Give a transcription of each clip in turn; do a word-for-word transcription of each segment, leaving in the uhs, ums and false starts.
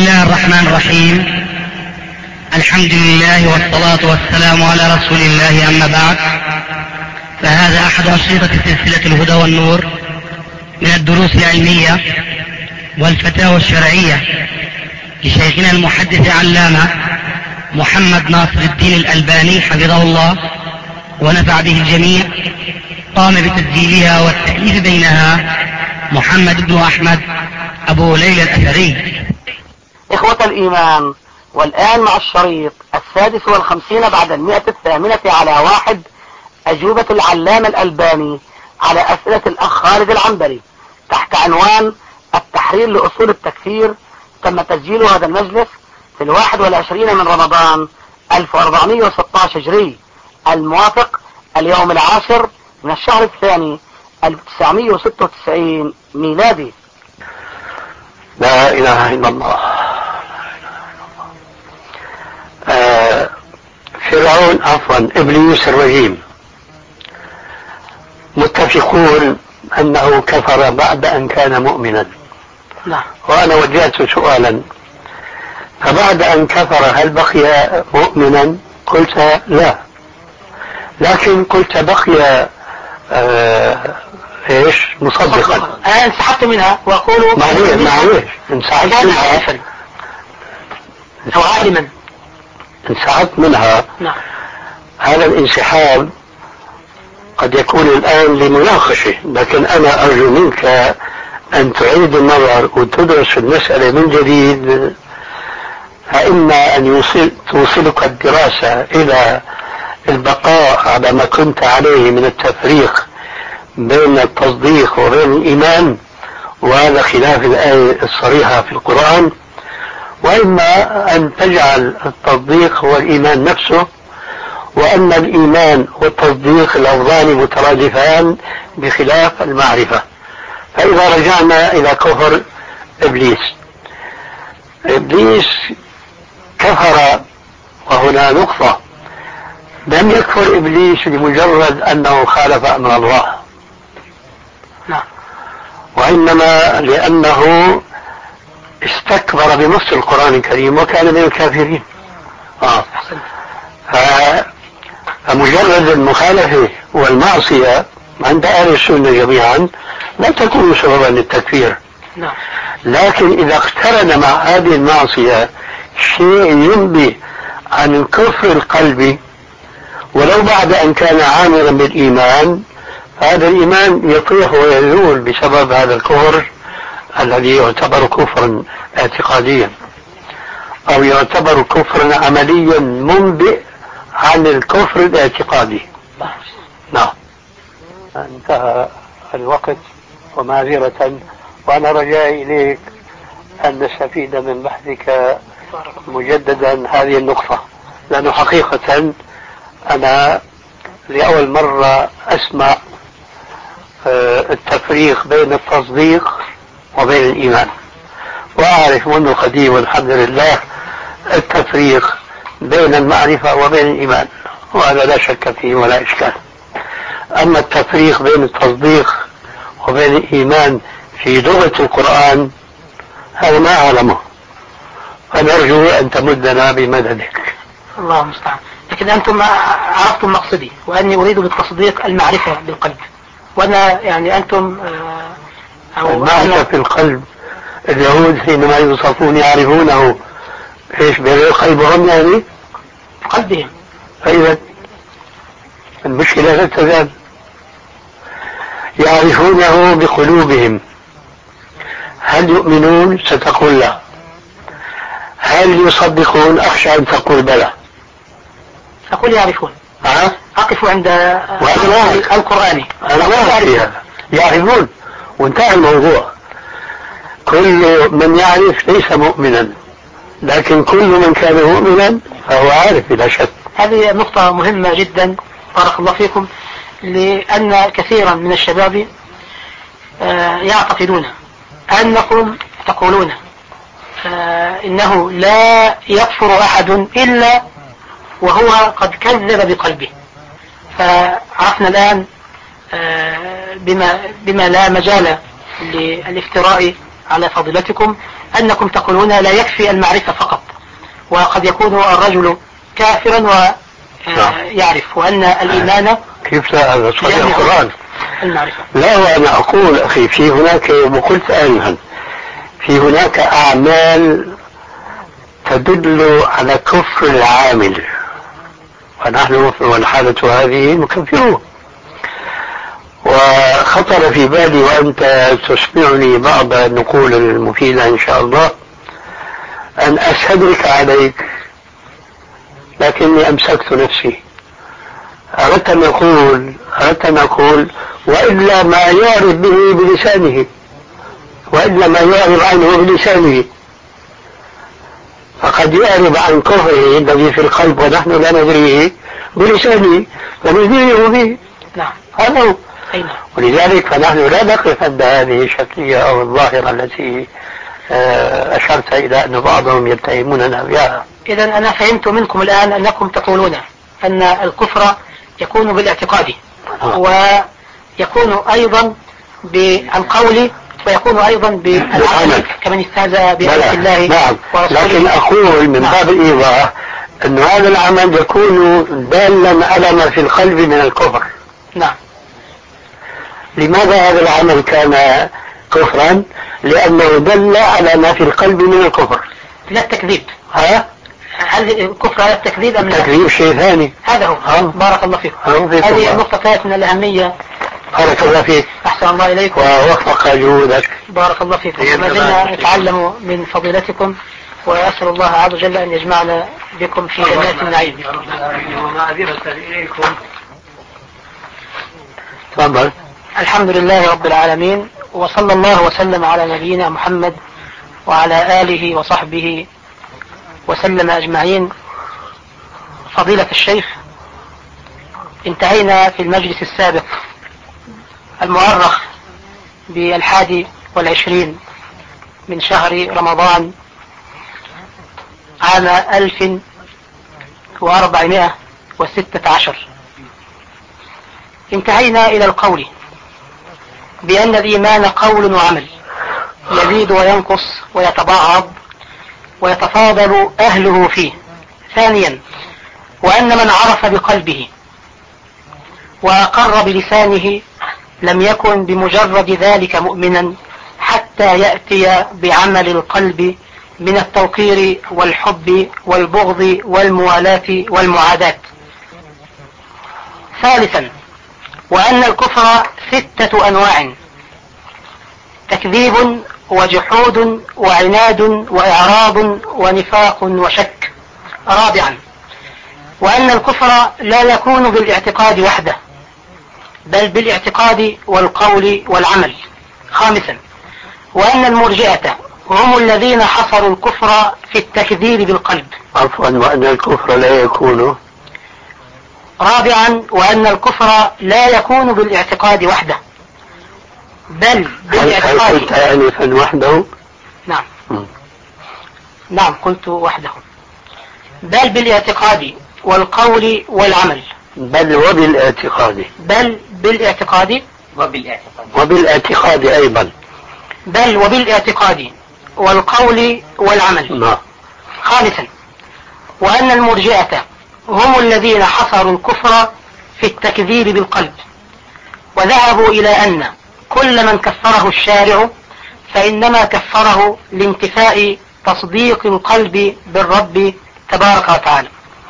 الله الرحمن الرحيم. الحمد لله والصلاة والسلام على رسول الله، أما بعد، فهذا أحد أشرطة سلسلة الهدى والنور من الدروس العلمية والفتاوى الشرعية لشيخنا المحدث علامة محمد ناصر الدين الألباني حفظه الله ونفع به الجميع. قام بتسجيلها والتأليف بينها محمد بن أحمد أبو ليلى الأثري. إخوة الإيمان، والآن مع الشريط السادس والخمسين بعد المئة الثامنة على واحد، أجوبة العلامة الألباني على أسئلة الأخ خالد العنبري تحت عنوان التحرير لأصول التكفير. تم تسجيل هذا المجلس في الواحد والعشرين من رمضان ألف وأربعمائة وستة عشر هجري، الموافق اليوم العاشر من الشهر الثاني ألف وتسعمائة وستة وتسعين ميلادي. لا إله إلا الله. آه فرعون عفوا إبليس الرجيم متفقون أنه كفر بعد أن كان مؤمنا. نعم. وأنا وجهت سؤالا: فبعد أن كفر هل بقي مؤمنا؟ قلت لا، لكن قلت بقي آه ايش مصدقا. أنا انسحبت منها وأقول معليش معليش انسحبت منها أو عالما انسحبت منها. نعم. هذا الانسحاب قد يكون الآن لمناقشة، لكن أنا أرجو منك أن تعيد النظر وتدرس المسألة من جديد، فإما أن يوصل توصلك الدراسة إلى البقاء على ما كنت عليه من التفريق بين التصديق وبين الإيمان، وهذا خلاف الآية الصريحة في القرآن، وإما أن تجعل التصديق هو الإيمان نفسه، وأن الإيمان والتصديق لفظان مترادفان بخلاف المعرفة. فإذا رجعنا إلى كفر إبليس، إبليس كفر، وهنا نقطة: لم يكفر إبليس لمجرد أنه خالف أمر الله، نعم، وإنما لأنه استكبر بنص القرآن الكريم وكان من الكافرين. آه. فمجرد المخالفة والمعصية عند أهل السنة جميعا لا تكون سببا للتكفير. نعم. لكن إذا اقترن مع هذه المعصية شيء ينبي عن الكفر القلبي ولو بعد أن كان عامرا بالإيمان، هذا الإيمان يطيح ويزول بسبب هذا الكفر الذي يعتبر كفرا اعتقاديا، أو يعتبر كفرا عمليا منبئ عن الكفر الاعتقادي. نعم. انتهى الوقت ومعذرة، وأنا رجائي إليك أن نستفيد من بحثك مجددا هذه النقطة، لأنه حقيقة أنا لأول مرة أسمع التفريق بين التصديق وبين الإيمان، وأعرف منذ قديم والحمد لله التفريق بين المعرفة وبين الإيمان، وهذا لا شك فيه ولا إشكال. أما التفريق بين التصديق وبين الإيمان في لغة القرآن هذا ما أعلمه، فنرجو أن تمدنا بمددك. الله المستعان. لكن أنتم عرفتم مقصدي، وأني أريد بالتصديق المعرفة بالقلب، وأنا يعني أنتم أو المعرفة في القلب. اليهود حينما يوصفون يعرفونه ايش بقلبهم، يعني قلبهم. فإذا المشكلة لا تزال يعرفونه بقلوبهم. هل يؤمنون؟ ستقول لا. هل يصدقون؟ أخشى أن تقول بلى. أقول يعرفون. أه؟ أقف عند القرآن. أنا ما أعرف. يعرفون وانتهى الموضوع. كل من يعرف ليس مؤمنا، لكن كل من كان مؤمنا فهو عارف بلا شك. هذه نقطة مهمة جدا، بارك الله فيكم، لأن كثيرا من الشباب يعتقدون أنكم تقولون إنه لا يكفر أحد إلا وهو قد كذب بقلبه. فعرفنا الآن بما, بما لا مجال للافتراء على فضيلتكم، أنكم تقولون لا يكفي المعرفة فقط، وقد يكون الرجل كافرا ويعرف، وأن الإيمان كيف لا؟ هذا صحيح القرآن المعرفة. لا، وأنا أقول أخي في هناك، وقلت آنفا، في هناك أعمال تدل على كفر العامل، ونحن والحالة هذه نكفره. وخطر في بالي وأنت تسمعني بعض النقول المفيدة إن شاء الله أن أستدرك عليك، لكني أمسكت نفسي. أردت أن أقول أردت أن أقول وإلا ما يعرف به بلسانه، وإلا ما يعرف عنه بلسانه، فقد يعرف عن كفره الذي في القلب ونحن لا ندريه بلسانه ونذيره به. نعم، هذا هو. أين. ولذلك فنحن لا نقف عند هذه الشكلية أو الظاهرة التي أشرت إلى أن بعضهم يتهموننا بها. إذا أنا فهمت منكم الآن أنكم تقولون أن الكفر يكون بالاعتقاد، آه. ويكون أيضا بالقول، ويكون أيضا بالعمل كمن استهزأ بآيات الله. نعم. لكن أقول من نعم. باب الإيضاح أن هذا العمل يكون دالا على ما في القلب من الكفر. نعم. لماذا هذا العمل كان كفرا؟ لأنه دل على ما في القلب من الكفر. لا التكذيب. ها؟ هل الكفر على التكذيب أم لا؟ التكذيب شيء ثاني. هذا هو. ها؟ بارك الله فيكم. هذه النقطة كانت من الأهمية. بارك الله فيك. أحسن الله إليكم. ووفق جهودك. بارك الله فيكم. ما زلنا نتعلم من فضيلتكم، وأسأل الله عز وجل أن يجمعنا بكم في جنات النعيم. ومعذرة إليكم. تفضل. الحمد لله رب العالمين، وصلى الله وسلم على نبينا محمد وعلى آله وصحبه وسلم أجمعين. فضيلة الشيخ، انتهينا في المجلس السابق المؤرخ بالحادي والعشرين من شهر رمضان عام ألف وأربعمائة وستة عشر، انتهينا إلى القول بأن الإيمان قول وعمل يزيد وينقص ويتبعض ويتفاضل أهله فيه. ثانيا، وأن من عرف بقلبه وأقر بلسانه لم يكن بمجرد ذلك مؤمنا حتى يأتي بعمل القلب من التوقير والحب والبغض والموالاة والمعاداة. ثالثا، وأن الكفر ستة أنواع: تكذيب وجحود وعناد وإعراض ونفاق وشك. رابعا، وأن الكفر لا يكون بالاعتقاد وحده، بل بالاعتقاد والقول والعمل. خامسا، وأن المرجئة هم الذين حصروا الكفر في التكذيب بالقلب. عفوا، وأن الكفر لا يكون. رابعا، وأن الكفر لا يكون بالاعتقاد وحده، بل بالاعتقاد. هل قلت آنفا وحده؟ نعم. م. نعم قلت وحده، بل بالاعتقاد والقول والعمل. بل وبالاعتقاد. بل بالاعتقاد وبالاعتقاد. وبالاعتقاد أيضا. بل وبالاعتقاد والقول والعمل. نعم. خامسا، وأن المرجئة هم الذين حصروا الكفر في التكذيب بالقلب، وذهبوا إلى أن كل من كفره الشارع فإنما كفره لانتفاء تصديق القلب بالرب تبارك وتعالى.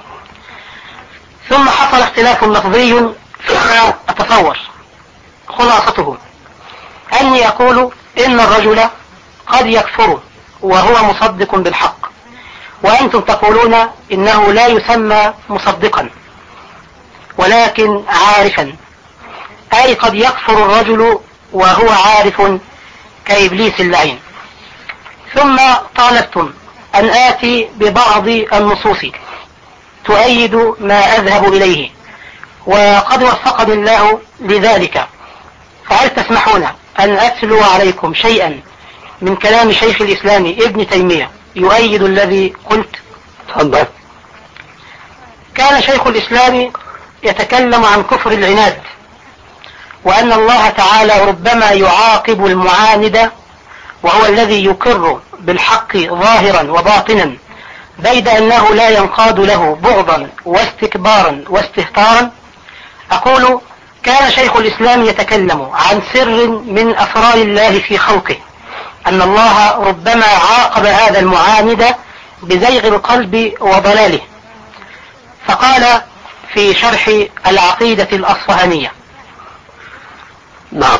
ثم حصل اختلاف لفظي فيما أتصور خلاصته أني أقول إن الرجل قد يكفر وهو مصدق بالحق، وأنتم تقولون إنه لا يسمى مصدقا ولكن عارفا، أي قد يكفر الرجل وهو عارف كإبليس اللعين. ثم طالبتم أن آتي ببعض النصوص تؤيد ما أذهب إليه، وقد وفقني الله لذلك، فهل تسمحون أن أتلو عليكم شيئا من كلام شيخ الإسلام ابن تيمية يؤيد الذي قلت؟ تفضل. كان شيخ الإسلام يتكلم عن كفر العناد، وأن الله تعالى ربما يعاقب المعاند وهو الذي يقر بالحق ظاهرا وباطنا بيد أنه لا ينقاد له بغضا واستكبارا واستهتارا، أقول كان شيخ الإسلام يتكلم عن سر من أسرار الله في خلقه، أن الله ربما عاقب هذا المعاند بزيغ القلب وضلاله، فقال في شرح العقيدة الأصفهانية نعم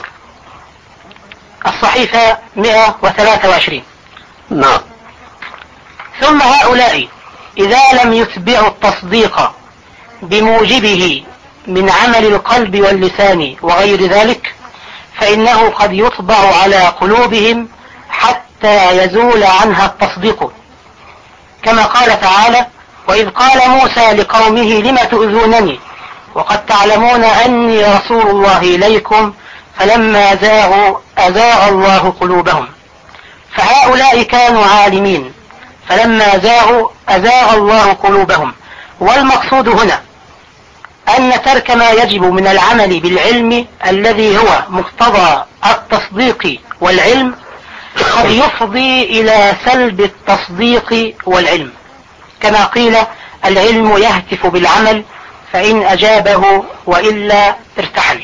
الصحيفة مئة وثلاثة وعشرين: نعم ثم هؤلاء إذا لم يتبعوا التصديق بموجبه من عمل القلب واللسان وغير ذلك، فإنه قد يطبع على قلوبهم حتى يزول عنها التصديق، كما قال تعالى: وإذ قال موسى لقومه لم تؤذونني وقد تعلمون أني رسول الله إليكم فلما زاغوا أزاغ الله قلوبهم. فهؤلاء كانوا عالمين فلما زاغوا أزاغ الله قلوبهم. والمقصود هنا أن ترك ما يجب من العمل بالعلم الذي هو مقتضى التصديق والعلم قد يفضي إلى سلب التصديق والعلم، كما قيل: العلم يهتف بالعمل فإن أجابه وإلا ارتحل.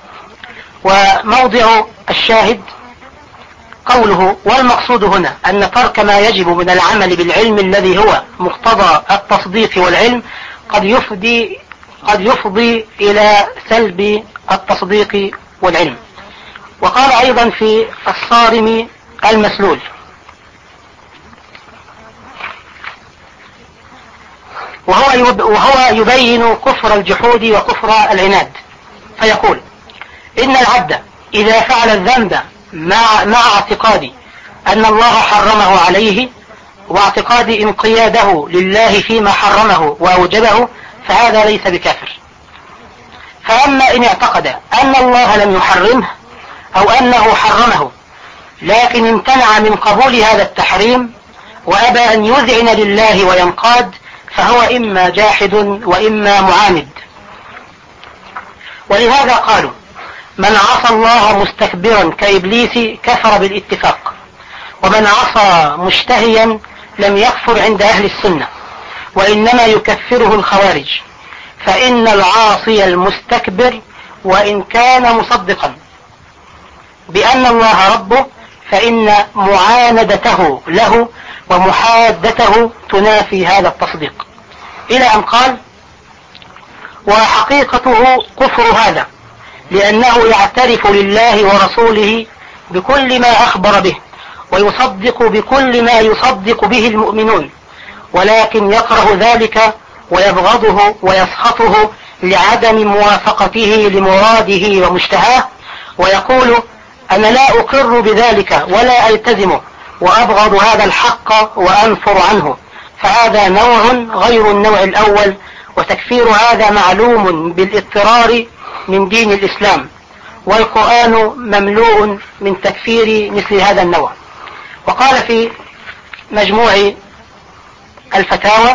وموضع الشاهد قوله: والمقصود هنا أن ترك ما يجب من العمل بالعلم الذي هو مقتضى التصديق والعلم قد يفضي قد يفضي إلى سلب التصديق والعلم. وقال أيضا في الصارم المسلول: وهو وهو يبين كفر الجحود وكفر العناد، فيقول: إن العبد إذا فعل الذنب مع, مع اعتقاد أن الله حرمه عليه واعتقاد انقياده لله فيما حرمه وأوجبه فهذا ليس بكافر. فأما إن اعتقد أن الله لم يحرمه أو أنه حرمه لكن امتنع من قبول هذا التحريم وأبى أن يذعن لله وينقاد فهو إما جاحد وإما معاند. ولهذا قالوا: من عصى الله مستكبرا كإبليس كفر بالاتفاق، ومن عصى مشتهيا لم يكفر عند أهل السنة، وإنما يكفره الخوارج، فإن العاصي المستكبر وإن كان مصدقا بأن الله ربه فإن معاندته له ومحادته تنافي هذا التصديق، إلى أن قال: وحقيقته كفر هذا لأنه يعترف لله ورسوله بكل ما أخبر به ويصدق بكل ما يصدق به المؤمنون، ولكن يكره ذلك ويبغضه ويسخطه لعدم موافقته لمراده ومشتهاه، ويقول: أنا لا أقر بذلك ولا ألتزمه وأبغض هذا الحق وأنفر عنه. فهذا نوع غير النوع الأول، وتكفير هذا معلوم بالاضطرار من دين الإسلام، والقرآن مملوء من تكفير مثل هذا النوع. وقال في مجموع الفتاوى،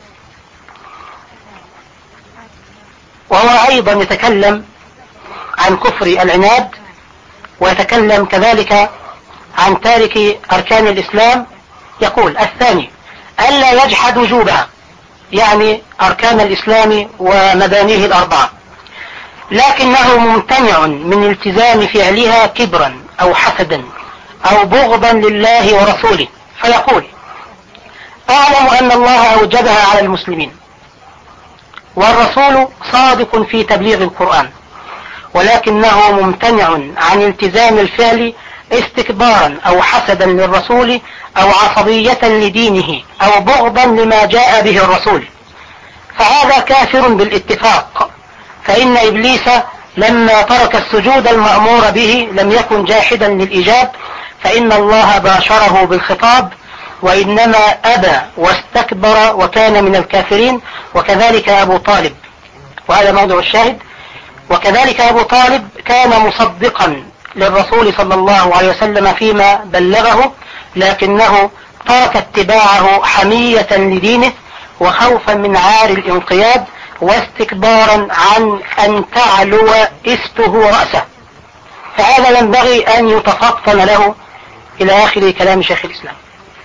وهو أيضا يتكلم عن كفر العناد، ويتكلم كذلك عن تارك أركان الإسلام، يقول: الثاني ألا يجحد وجوبها، يعني أركان الإسلام ومبانيه الأربعة، لكنه ممتنع من التزام فعلها كبرا أو حسدا أو بغضا لله ورسوله، فيقول: أعلم أن الله أوجبها على المسلمين والرسول صادق في تبليغ القرآن، ولكنه ممتنع عن التزام الفعل استكبارا أو حسدا للرسول أو عصبية لدينه أو بغضا لما جاء به الرسول، فهذا كافر بالاتفاق. فإن إبليس لما ترك السجود المأمور به لم يكن جاحدا للإجاب، فإن الله باشره بالخطاب، وإنما أبى واستكبر وكان من الكافرين. وكذلك أبو طالب، وهذا موضع الشاهد، وكذلك أبو طالب كان مصدقا للرسول صلى الله عليه وسلم فيما بلغه، لكنه ترك اتباعه حمية لدينه وخوفا من عار الانقياد واستكبارا عن أن تعلو إسته رأسه، فهذا ينبغي أن يتفطن له إلى آخر كلام شيخ الإسلام.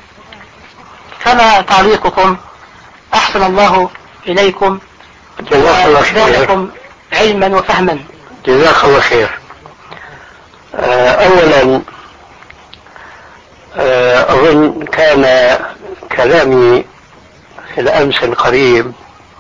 فما تعليقكم؟ أحسن الله إليكم وزادكم علما وفهما. جزاك الله خير. أولا أظن كان كلامي في الأمس القريب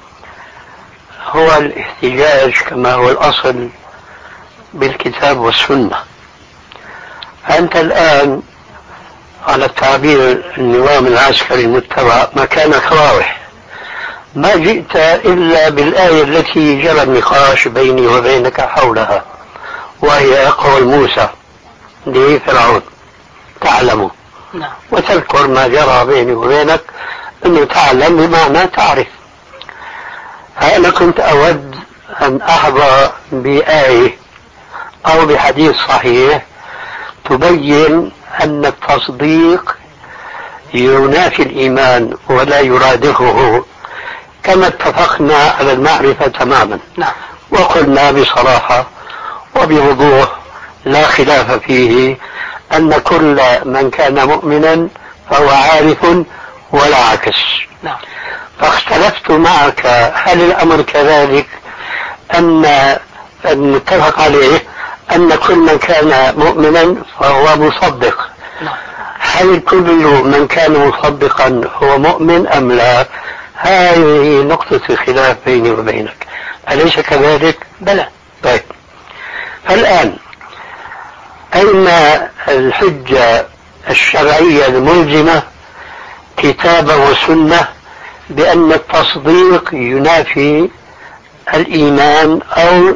هو الاحتجاج كما هو الأصل بالكتاب والسنة. أنت الآن على التعبير النظام العسكري المتبع مكانك واضح، ما جئت إلا بالآية التي جرى النقاش بيني وبينك حولها، وهي قول موسى لفرعون تعلم، وتذكر ما جرى بيني وبينك أنه تعلم بمعنى تعرف. أنا كنت أود أن أحظى بآية أو بحديث صحيح تبين أن التصديق ينافي الإيمان ولا يرادفه، كما اتفقنا على المعرفة تماما. نعم. وقلنا بصراحة وبوضوح لا خلاف فيه أن كل من كان مؤمنا فهو عارف ولا عكس. نعم. فاختلفت معك هل الأمر كذلك أن المتفق عليه أن كل من كان مؤمنا فهو مصدق؟ نعم. هل كل من كان مصدقا هو مؤمن أم لا؟ هذه نقطة الخلاف بيني وبينك، أليس كذلك؟ بلى. طيب، فالآن أين الحجة الشرعية الملزمة كتابا وسنة بأن التصديق ينافي الإيمان أو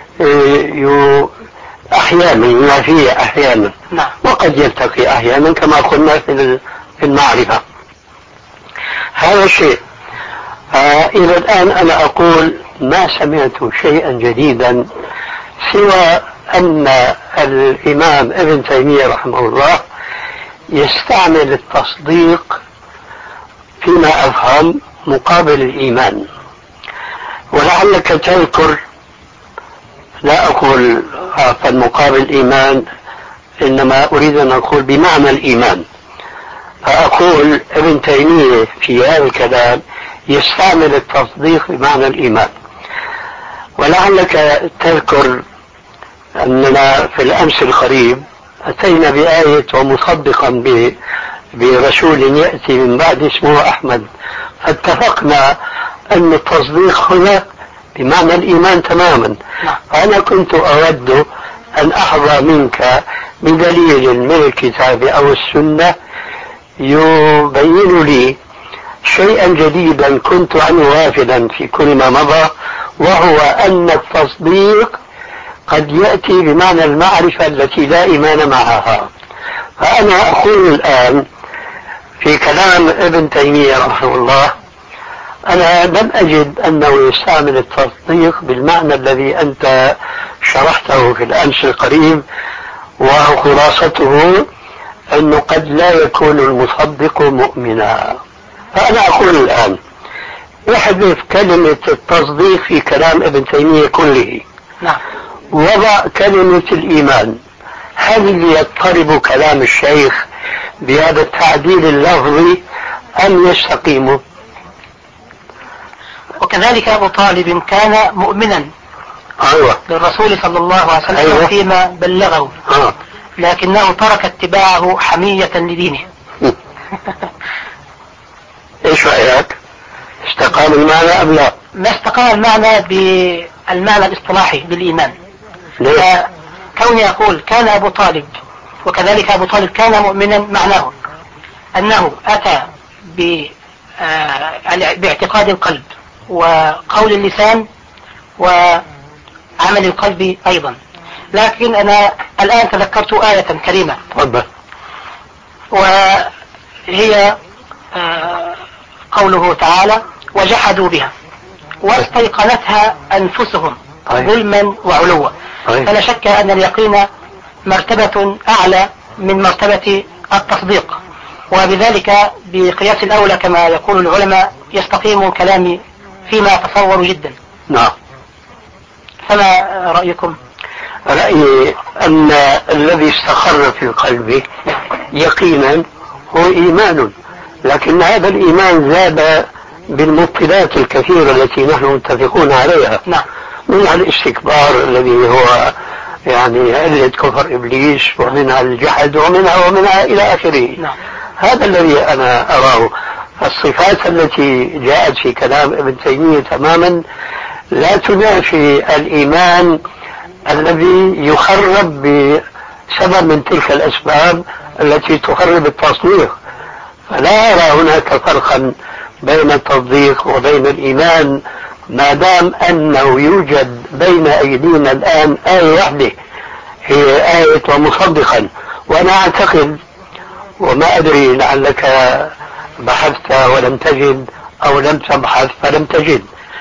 أحيانا ينافيه أحيانا؟ نعم. وقد يلتقي أحيانا كما قلنا في المعرفة. هذا الشيء. آه إلى الآن أنا أقول ما سمعت شيئا جديدا سوى أن الإمام ابن تيمية رحمه الله يستعمل التصديق فيما أفهم مقابل الإيمان. ولعلك تذكر، لا أقول عفوا مقابل الإيمان، إنما أريد أن أقول بمعنى الإيمان. فأقول ابن تيمية في هذا الكلام يستعمل التصديق بمعنى الإيمان. ولعلك تذكر أننا في الأمس القريب أتينا بآية ومصدقا برسول يأتي من بعد اسمه أحمد، فاتفقنا أن التصديق هنا بمعنى الإيمان تماما. فأنا كنت أود أن أحظى منك بدليل من الكتاب أو السنة يبين لي شيئا جديدا كنت عنه غافلا في كل ما مضى، وهو أن التصديق قد يأتي بمعنى المعرفة التي لا إيمان معها. فأنا أقول الآن في كلام ابن تيمية رحمه الله أنا لم أجد أنه يستعمل التصديق بالمعنى الذي أنت شرحته في الأمس القريب، وهو خلاصته أنه قد لا يكون المصدق مؤمنا. فأنا أقول الآن احذف كلمة التصديق في كلام ابن تيمية كله. نعم. وضع كلمة الإيمان. هل يضطرب كلام الشيخ بهذا التعديل اللفظي أم يستقيم؟ وكذلك أبو طالب كان مؤمنا أيوة. للرسول صلى الله عليه وسلم أيوة. فيما بلغه. آه. لكنه ترك اتباعه حمية لدينه. ايش رأيك؟ استقام المعنى أم لا؟ ما استقام المعنى بالمعنى الاصطلاحي للإيمان. كوني أقول كان أبو طالب وكذلك أبو طالب كان مؤمنا، معناه أنه أتى باعتقاد القلب وقول اللسان وعمل القلب أيضا. لكن أنا الآن تذكرت آية كريمة وهي قوله تعالى وجحدوا بها واستيقنتها أنفسهم ظلما وعلوا. فلا شك أن اليقين مرتبة أعلى من مرتبة التصديق، وبذلك بقياس الأولى كما يقول العلماء يستقيم كلامي فيما أتصور جدا. نعم. فما رأيكم؟ رأيي أن الذي استقر في قلبه يقينا هو إيمان، لكن هذا الإيمان زاد بالمبطلات الكثيرة التي نحن متفقون عليها. نعم. منها الاستكبار الذي هو يعني علة كفر إبليس، ومنها الجحد، ومنها ومنها إلى آخره. نعم. هذا الذي أنا أراه. الصفات التي جاءت في كلام ابن تيمية تماما لا تنافي الإيمان الذي يخرب بسبب من تلك الأسباب التي تخرب التصديق. فلا أرى هناك فرقا بين التصديق وبين الإيمان، ما دام أنه يوجد بين أيدينا الآن آية واحدة هي آية ومصدقا. وأنا أعتقد، وما أدري لعلك بحثت ولم تجد أو لم تبحث فلم تجد،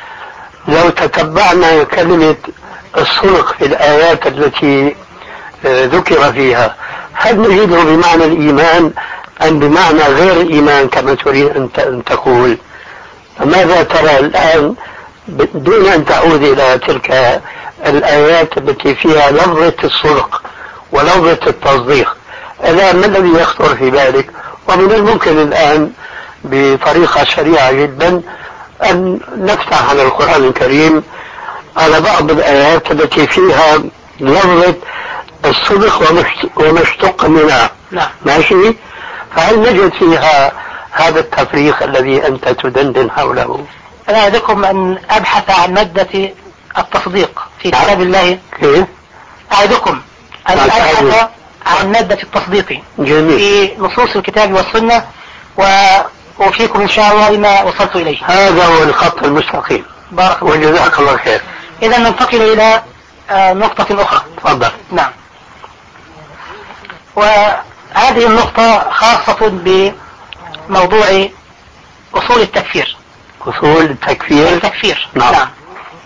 لو تتبعنا كلمة الصدق في الآيات التي ذكر فيها، هل نجده بمعنى الإيمان أم بمعنى غير الإيمان كما تريد أن تقول؟ فماذا ترى الآن دون أن تعود إلى تلك الآيات التي فيها لفظة الصدق ولفظة التصديق؟ الآن ما الذي يخطر في بالك؟ ومن الممكن الآن بطريقة سريعة جدا أن نفتح على القرآن الكريم على بعض الآيات التي فيها لفظة الصدق وما اشتق منها. نعم. ماشي؟ فهل نجد فيها هذا التفريق الذي أنت تدندن حوله؟ أنا أعدكم أن أبحث عن مادة التصديق في كتاب الله. كيف؟ أعدكم أن أبحث عن مادة التصديق جميل. في نصوص الكتاب والسنة، وأوفيكم إن شاء الله لما وصلت إليه. هذا هو الخط المستقيم. بارك الله. وجزاك الله خير. إذا ننتقل إلى نقطة أخرى. تفضل. نعم. وهذه النقطة خاصة بموضوع أصول التكفير. أصول التكفير. التكفير. نعم. نعم.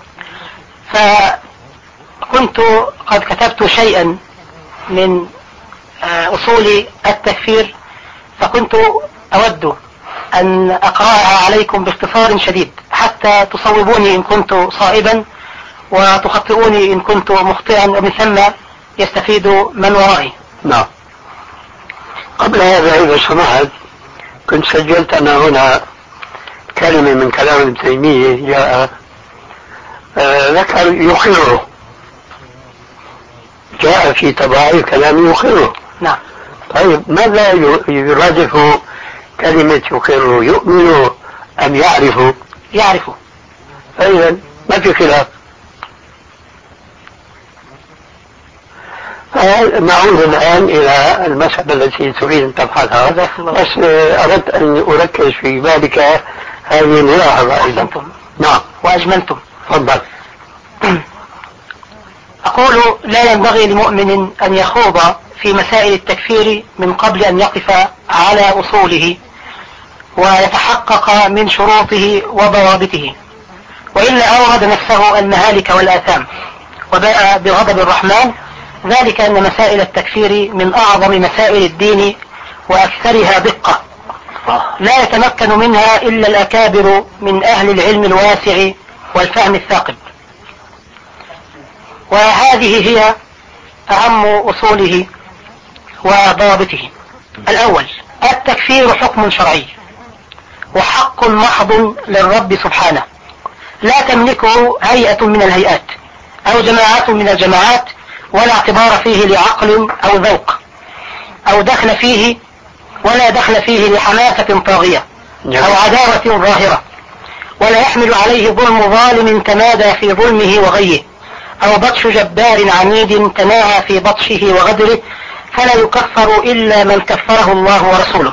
فكنت قد كتبت شيئا من أصول التكفير، فكنت أود أن أقرأها عليكم باختصار شديد حتى تصوبوني إن كنت صائبا وتخطئوني إن كنت مخطئا، ومن ثم يستفيد من ورائي. نعم. قبل هذا إذا سمحت كنت سجلت أنا هنا كلمة من كلام ابن تيمية جاء آه ذكر يقره، جاء في تبعي كلام يقره. نعم. طيب ماذا يرادف كلمة يقره؟ يؤمن أم يعرف؟ يعرف. فإذا ما في خلاف. نعود الآن إلى المسألة التي تريد أن تبحثها، بس أردت أن أركز في ذلك هذه الملاحظة أيضا. نعم. وأجملتم. تفضل. أقول لا ينبغي لمؤمن أن يخوض في مسائل التكفير من قبل أن يقف على أصوله ويتحقق من شروطه وضوابطه، وإلا أورد نفسه المهالك والآثام وباء بغضب الرحمن. ذلك أن مسائل التكفير من أعظم مسائل الدين وأكثرها دقة، لا يتمكن منها إلا الأكابر من أهل العلم الواسع والفهم الثاقب. وهذه هي أهم أصوله وضوابطه. الأول: التكفير حكم شرعي وحق محض للرب سبحانه، لا تملكه هيئة من الهيئات أو جماعات من الجماعات، ولا اعتبار فيه لعقل أو ذوق أو دخل فيه، ولا دخل فيه لحماسة طاغية أو عداوة ظاهرة، ولا يحمل عليه ظلم ظالم تمادى في ظلمه وغيه، أو بطش جبار عنيد تناهى في بطشه وغدره، فلا يكفر إلا من كفره الله ورسوله.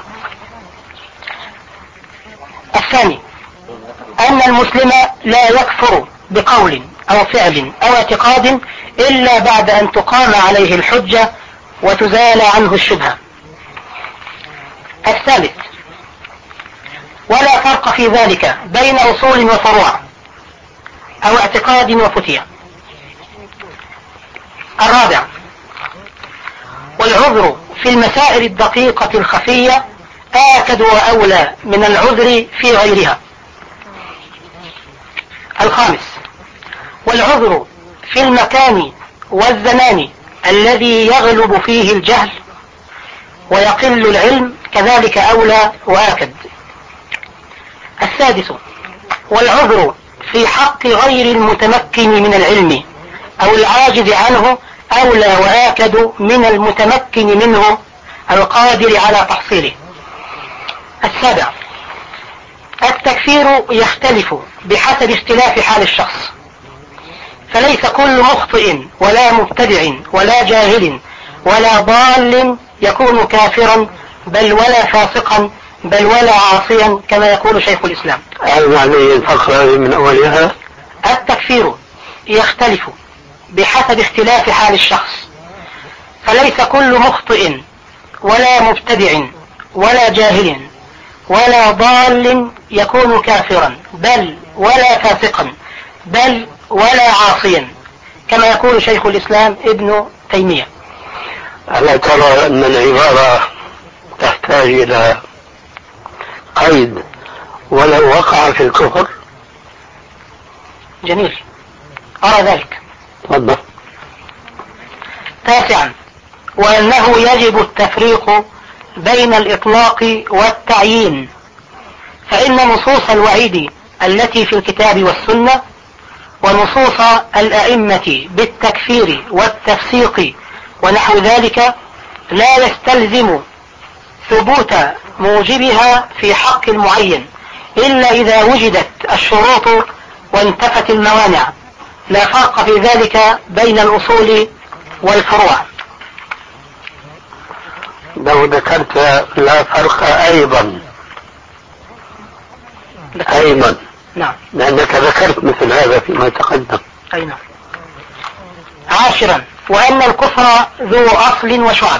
الثاني: أن المسلم لا يكفر بقول أو فعل أو اعتقاد إلا بعد أن تقام عليه الحجة وتزال عنه الشبهة. الثالث: ولا فرق في ذلك بين أصول وفروع أو اعتقاد وفتية. الرابع: والعذر في المسائل الدقيقة الخفية آكد وأولى من العذر في غيرها. الخامس: والعذر في المكان والزمان الذي يغلب فيه الجهل ويقل العلم كذلك أولى وآكد. السادس: والعذر في حق غير المتمكن من العلم أو العاجز عنه أولى وآكد من المتمكن منه القادر على تحصيله. السابع: التكفير يختلف بحسب اختلاف حال الشخص، فليس كل مخطئ ولا مبتدع ولا جاهل ولا ضال يكون كافرا بل ولا فاسقا بل ولا عاصيا كما يقول شيخ الإسلام. هذا عليه الفقرة من أولها. التكفير يختلف بحسب اختلاف حال الشخص، فليس كل مخطئ ولا مبتدع ولا جاهل ولا ضال يكون كافرا بل ولا فاسقا بل ولا عاصيا كما يقول شيخ الإسلام ابن تيمية. ألا ترى أن العبارة تحتاج إلى قيد ولو وقع في الكفر؟ جميل، أرى ذلك. تفضل. تاسعا: وأنه يجب التفريق بين الإطلاق والتعيين، فإن نصوص الوعيد التي في الكتاب والسنة ونصوص الأئمة بالتكفير والتفسيق ونحو ذلك لا يستلزم ثبوت موجبها في حق المعين إلا إذا وجدت الشروط وانتفت الموانع، لا فرق في ذلك بين الأصول والفروع. لو ذكرت لا فرق أيضا أيضا نعم، لأنك ذكرت مثل هذا فيما تقدم. أي نعم. عاشرا: وأن الكفر ذو أصل وشعب.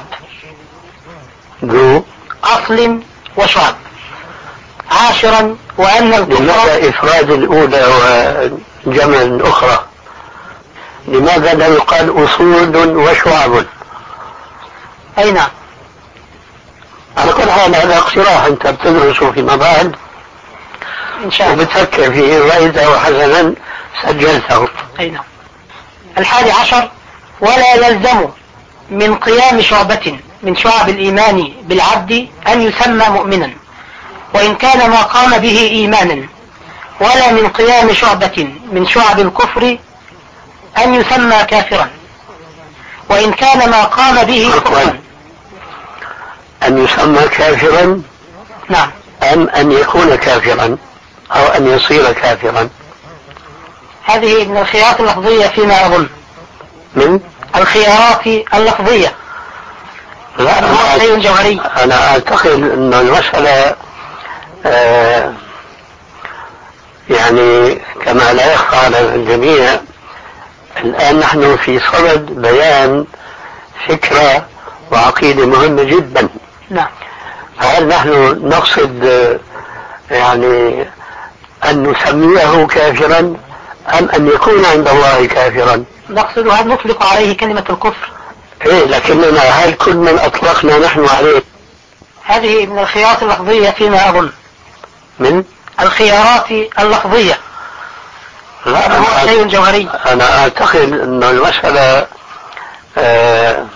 ذو أصل وشعب. عاشرا: وأن الكفر. لماذا إفراد الأولى وجمع الأخرى؟ لماذا لا يقال أصول وشعب؟ أي نعم. على كل حال هذا اقتراح أنت بتدرسه فيما بعد إن شاء الله وبتفكر فيه، وإذا حسنا سجلته. أي نعم. الحادي عشر: ولا يلزم من قيام شعبة من شعب الإيمان بالعبد أن يسمى مؤمنا وإن كان ما قام به إيمانا، ولا من قيام شعبة من شعب الكفر أن يسمى كافرا وإن كان ما قام به كفرا. أن يسمى كافرا نعم. أم أن يكون كافرا أو أن يصير كافرا؟ هذه من الخيارات اللفظية فيما أظن. من الخيارات اللفظية. لا، هو شيء جوهري. أنا أعتقد أن المسألة آه يعني كما لا يخفى على الجميع، الآن نحن في صدد بيان فكرة وعقيدة مهمة جدا. نعم. هل نحن نقصد آه يعني أن نسميه كافرا أم أن يكون عند الله كافرا؟ نقصد هل نطلق عليه كلمة الكفر؟ إيه، لكننا هل كل من أطلقنا نحن عليه؟ هذه من الخيارات اللفظية فيما أظن. من الخيارات اللفظية. لا، هو شيء جوهري. أنا أعتقد أن المسألة آه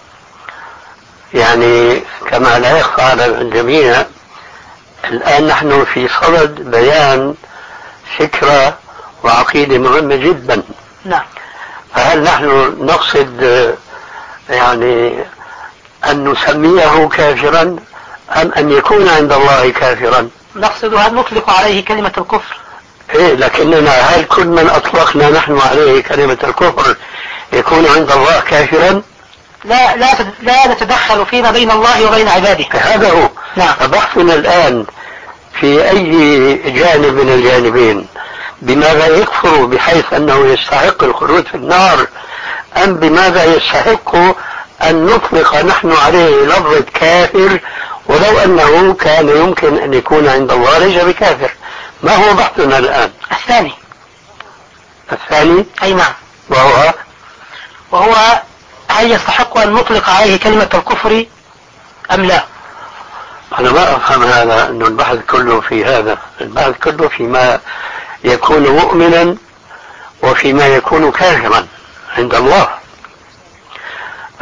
يعني كما لا يخفى على الجميع، الآن نحن في صدد بيان فكرة وعقيدة مهمة جدا. نعم. فهل نحن نقصد آه يعني أن نسميه كافرا أم أن يكون عند الله كافرا؟ نقصد هل نطلق عليه كلمة الكفر؟ إيه، لكننا هل كل من أطلقنا نحن عليه كلمة الكفر يكون عند الله كافرا؟ لا لا لا نتدخل فيما بين الله وبين عباده. هذا هو. نعم. فبحثنا الآن في أي جانب من الجانبين، بماذا يكفر بحيث أنه يستحق الخلود في النار، أم بماذا يستحق أن نطلق نحن عليه لفظة كافر ولو أنه كان يمكن أن يكون عند الله ليس بكافر؟ ما هو بحثنا الآن؟ الثاني. الثاني. أي نعم. وهو وهو هل يستحق أن نطلق عليه كلمة الكفر أم لا؟ أنا ما أفهم هذا، أن البحث كله في هذا، البحث كله فيما يكون مؤمنا وفيما يكون كافرا عند الله.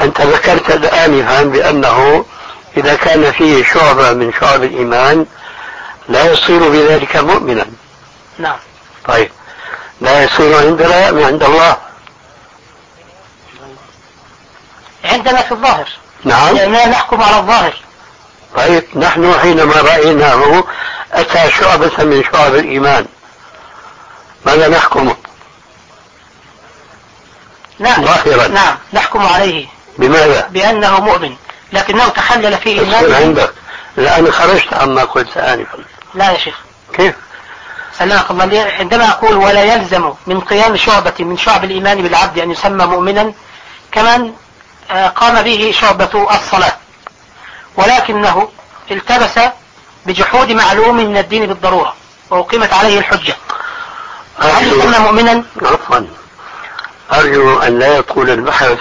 أنت ذكرت آنفا بأنه إذا كان فيه شعبة من شعب الإيمان لا يصير بذلك مؤمنا. نعم. طيب لا يصير عندنا من عند الله؟ عندنا في الظاهر. نعم. لأننا نحكم على الظاهر. طيب نحن حينما رأيناه أتى شعبة من شعب الإيمان ماذا نحكم؟ نعم. ظاهرا. نعم نحكم عليه. بماذا؟ بأنه مؤمن، لكنه تحلل في إيمانه. عندك. لا أنا خرجت عما قلت آنفا. لا يا شيخ. كيف؟ سلامك الله. عندما أقول ولا يلزم من قيام شعبة من شعب الإيمان بالعبد أن يسمى مؤمنا، كمان قام به شعبة الصلاة، ولكنه التبس بجحود معلوم من الدين بالضرورة وأقيمت عليه الحجة، هل يسمى مؤمنا؟ عفوا، أرجو أن لا يطول البحث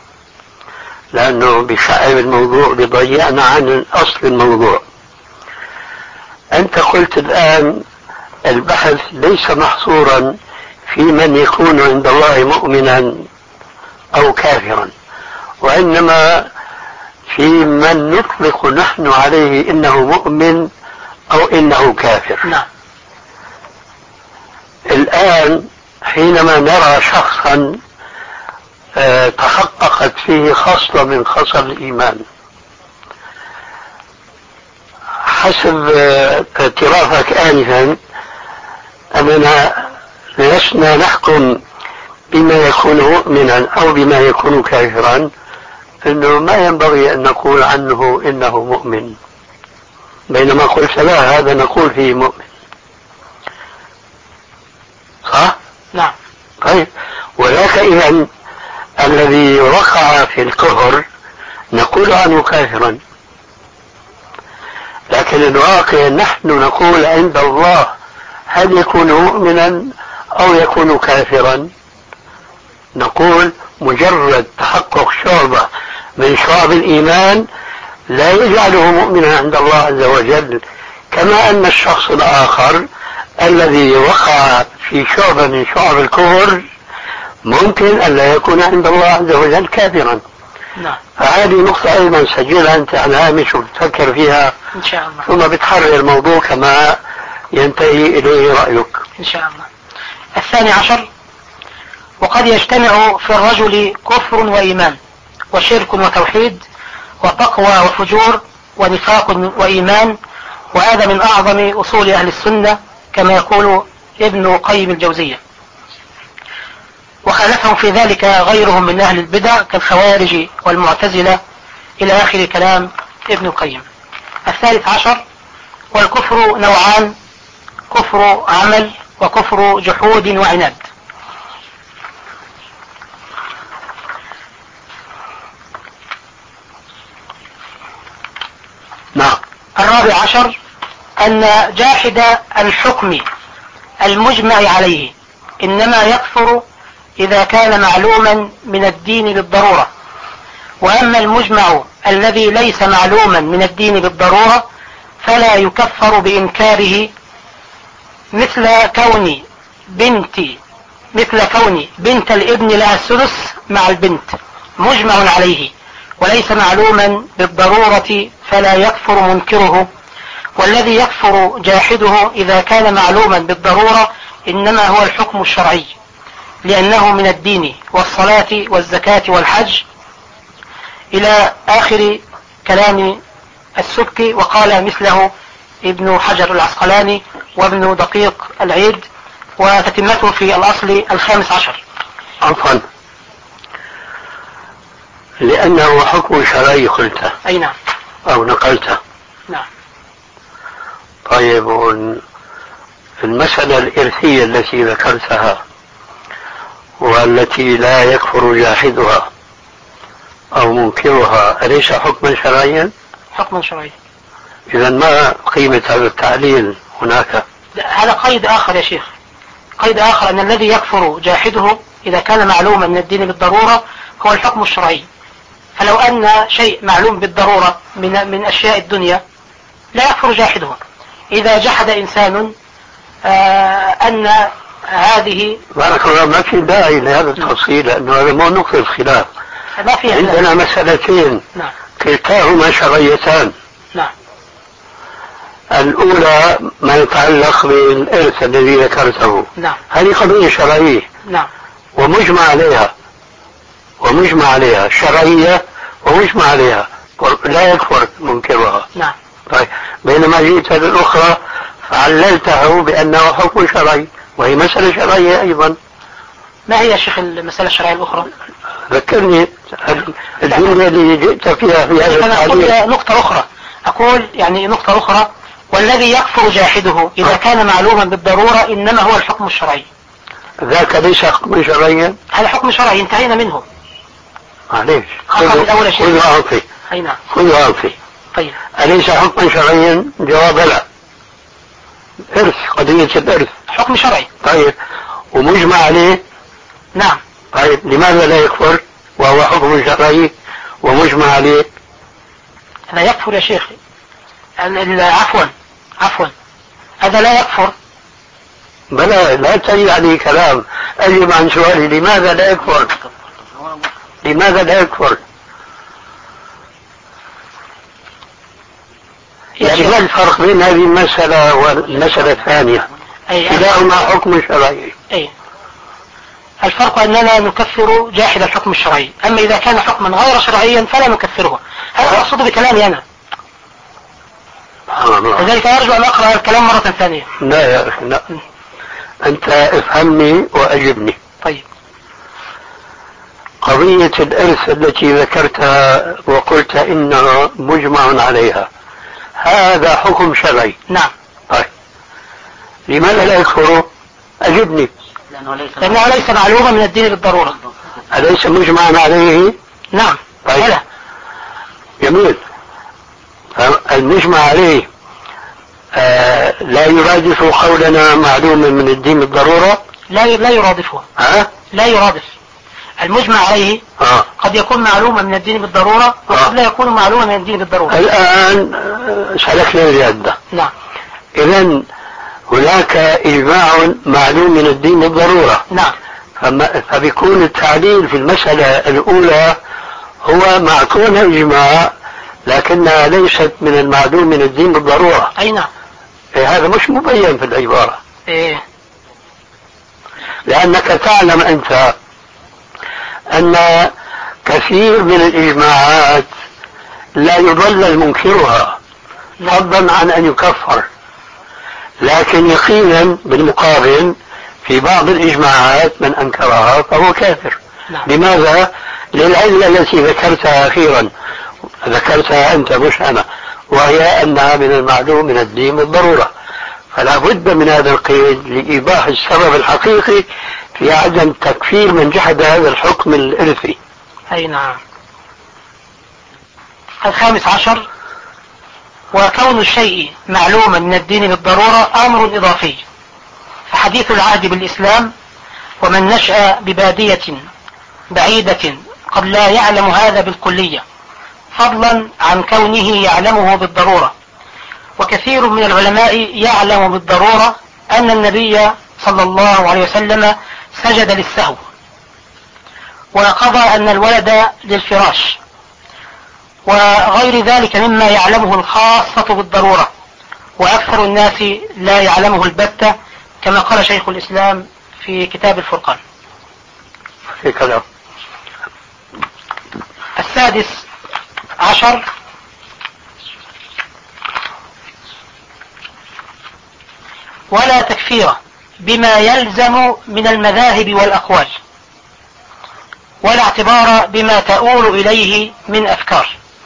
لأنه بشعب الموضوع بيضيعنا عن أصل الموضوع. أنت قلت الآن البحث ليس محصورا في من يكون عند الله مؤمنا أو كافرا، وإنما في من نطلق نحن عليه إنه مؤمن أو إنه كافر. نعم. الآن حينما نرى شخصا اه تحققت فيه خصلة من خصال الإيمان حسب اه اعترافك آنفا أننا لسنا نحكم بما يكون مؤمنا أو بما يكون كافرا، إنه ما ينبغي أن نقول عنه إنه مؤمن، بينما قلت لا هذا نقول فيه مؤمن. صح؟ نعم. طيب ولك إذن الذي وقع في الكفر نقول عنه كافرا، لكن الواقع نحن نقول عند الله هل يكون مؤمنا أو يكون كافرا؟ نقول مجرد تحقق شعبة من شعب الإيمان لا يجعله مؤمنا عند الله عز وجل، كما أن الشخص الآخر الذي وقع في شعبة من شعب الكفر ممكن أن لا يكون عند الله عز وجل كافرا. نعم. فهذه نقطة أيضا سجلها أنت على الهامش وبتفكر فيها إن شاء الله، ثم بتحرر الموضوع كما ينتهي إليه رأيك إن شاء الله. الثاني عشر: وقد يجتمع في الرجل كفر وإيمان وشرك وتوحيد وتقوى وفجور ونفاق وإيمان، وهذا من أعظم أصول أهل السنة كما يقول ابن قيم الجوزية، وخالفهم في ذلك غيرهم من أهل البدع كالخوارج والمعتزلة إلى آخر كلام ابن القيم. الثالث عشر: والكفر نوعان: كفر عمل وكفر جحود وعناد. نعم. الرابع عشر: أن جاحد الحكم المجمع عليه إنما يكفر إذا كان معلوما من الدين بالضرورة، وأما المجمع الذي ليس معلوما من الدين بالضرورة فلا يكفر بإنكاره، مثل كون بنت مثل كون بنت الابن لها السدس مع البنت مجمع عليه وليس معلوما بالضرورة فلا يكفر منكره، والذي يكفر جاحده إذا كان معلوما بالضرورة إنما هو الحكم الشرعي، لأنه من الدين والصلاة والزكاة والحج إلى آخر كلام السبكي. وقال مثله ابن حجر العسقلاني وابن دقيق العيد، وتتمته في الأصل الخامس عشر. عفوا، لأنه حكم شرعي قلته. أي نعم. أو نقلته. نعم. طيب، المسألة الإرثية التي ذكرتها والتي لا يكفر جاحدها أو منكرها أليس حكما شرعيا؟ حكما شرعيا. إذا ما قيمة هذا التعليل هناك؟ هذا قيد آخر يا شيخ، قيد آخر أن الذي يكفر جاحده إذا كان معلوما من الدين بالضرورة هو الحكم الشرعي. فلو أن شيء معلوم بالضرورة من, من أشياء الدنيا لا يكفر جاحده. إذا جحد إنسان آه أن هذه بارك الله، ما في داعي لهذا التفصيل لأنه هذا مو نقطة الخلاف. ما فيها عندنا مسألتين نعم كلتاهما شرعيتان. نعم. الأولى ما يتعلق بالإرث الذي ذكرته. نعم. هذه قضية شرعية. نعم. ومجمع عليها ومجمع عليها شرعية ومجمع عليها لا يكفر منكرها. نعم. طيب بينما جئت للأخرى فعللته بأنه حكم شرعي وهي مسألة شرعية أيضا. ما هي يا شيخ المسألة الشرعية الأخرى؟ ذكرني الجملة اللي جئت فيها في هذا التعليق. نقطة أخرى أقول يعني نقطة أخرى، والذي يكفر جاحده إذا كان معلوما بالضرورة إنما هو الحكم الشرعي. ذاك ليس حكم شرعيا؟ هذا حكم شرعي انتهينا منه. معليش خذ خذ وأعطي. أي نعم. خذ وأعطي. طيب أليس حكما شرعيا؟ جواب لا. إرث، قضية الإرث حكم شرعي. طيب ومجمع عليه. نعم. طيب لماذا لا يكفر وهو حكم شرعي ومجمع عليه؟ لا يكفر يا شيخ. عفوا عفوا هذا لا يكفر. بلى لا تجي عليه كلام. أجب عن سؤالي لماذا لا يكفر؟ لماذا لا يكفر؟ يعني ما الفرق بين هذه المسألة والمسألة الثانية؟ كلاهما حكم شرعي. أي الفرق أننا نكفر جاحد الحكم الشرعي، أما إذا كان حكما غير شرعيا فلا نكفره. هذا أقصد بكلامي أنا. لذلك أرجو أن أقرأ الكلام مرة ثانية. لا يا أخي لا. أنت افهمني وأجبني. طيب. قضية الإرث التي ذكرتها وقلت إنها مجمع عليها هذا حكم شرعي. نعم. طيب لماذا لا يكفر؟ أجبني. لأنه ليس, لأنه ليس معلوما من الدين بالضرورة. أليس مجمعا عليه؟ نعم. طيب. هلا. جميل. المجمع عليه آه لا يرادف قولنا معلوم من الدين بالضرورة؟ لا لا يرادفه. ها؟ لا يرادف. المجمع عليه آه. قد يكون معلوما من الدين بالضرورة وقد آه. لا يكون معلوما من الدين بالضرورة. الآن سلكنا الجادة. نعم. إذن هناك إجماع معلوم من الدين بالضرورة. نعم. فبيكون التعليل في المسألة الأولى هو مع كون إجماع لكنها ليست من المعلوم من الدين بالضرورة. أي نعم. إيه هذا مش مبين في العبارة. إيه. لأنك تعلم أنت أن كثير من الإجماعات لا يضلل منكرها فضلا عن أن يكفر، لكن يقينا بالمقابل في بعض الإجماعات من أنكرها فهو كافر. نعم. لماذا؟ للعلة التي ذكرتها أخيرا، ذكرتها أنت مش أنا، وهي أنها من المعلوم من الدين بالضرورة. فلا بد من هذا القيد لإيضاح السبب الحقيقي في عدم تكفير من جحد هذا الحكم الإرثي. أي نعم. الخامس عشر، وكون الشيء معلوما من الدين بالضرورة أمر إضافي، فحديث العهد بالإسلام ومن نشأ ببادية بعيدة قد لا يعلم هذا بالكلية فضلا عن كونه يعلمه بالضرورة. وكثير من العلماء يعلم بالضرورة أن النبي صلى الله عليه وسلم سجد للسهو وقضى أن الولد للفراش وغير ذلك مما يعلمه الخاصة بالضرورة، وأكثر الناس لا يعلمه البتة كما قال شيخ الإسلام في كتاب الفرقان. في كلام. السادس عشر، ولا تكفير بما يلزم من المذاهب والأقوال، ولا اعتبار بما تؤول إليه من أفكار.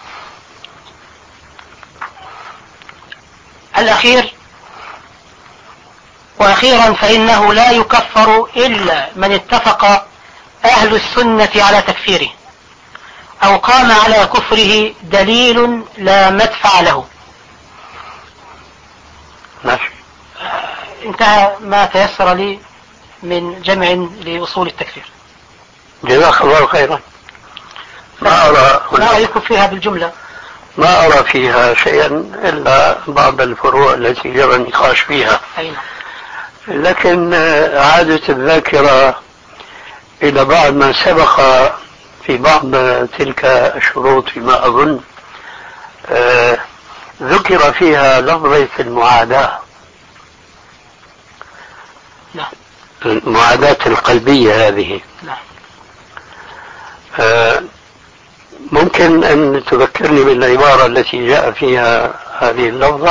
الأخير، وأخيرا فإنه لا يكفر إلا من اتفق أهل السنة على تكفيره أو قام على كفره دليل لا مدفع له. ماشي. انتهى ما تيسر لي من جمع لأصول التكفير. جزاك الله خيرا. ما أرى ما رأيكم فيها بالجملة؟ ما أرى فيها شيئا إلا بعض الفروع التي جرى النقاش فيها. أين؟ لكن عادة الذاكرة إلى بعض ما سبق في بعض تلك الشروط فيما أظن آه ذكر فيها لفظة المعاداة. نعم. المعاداة القلبية هذه. نعم. آه ممكن أن تذكرني بالعبارة التي جاء فيها هذه اللفظة؟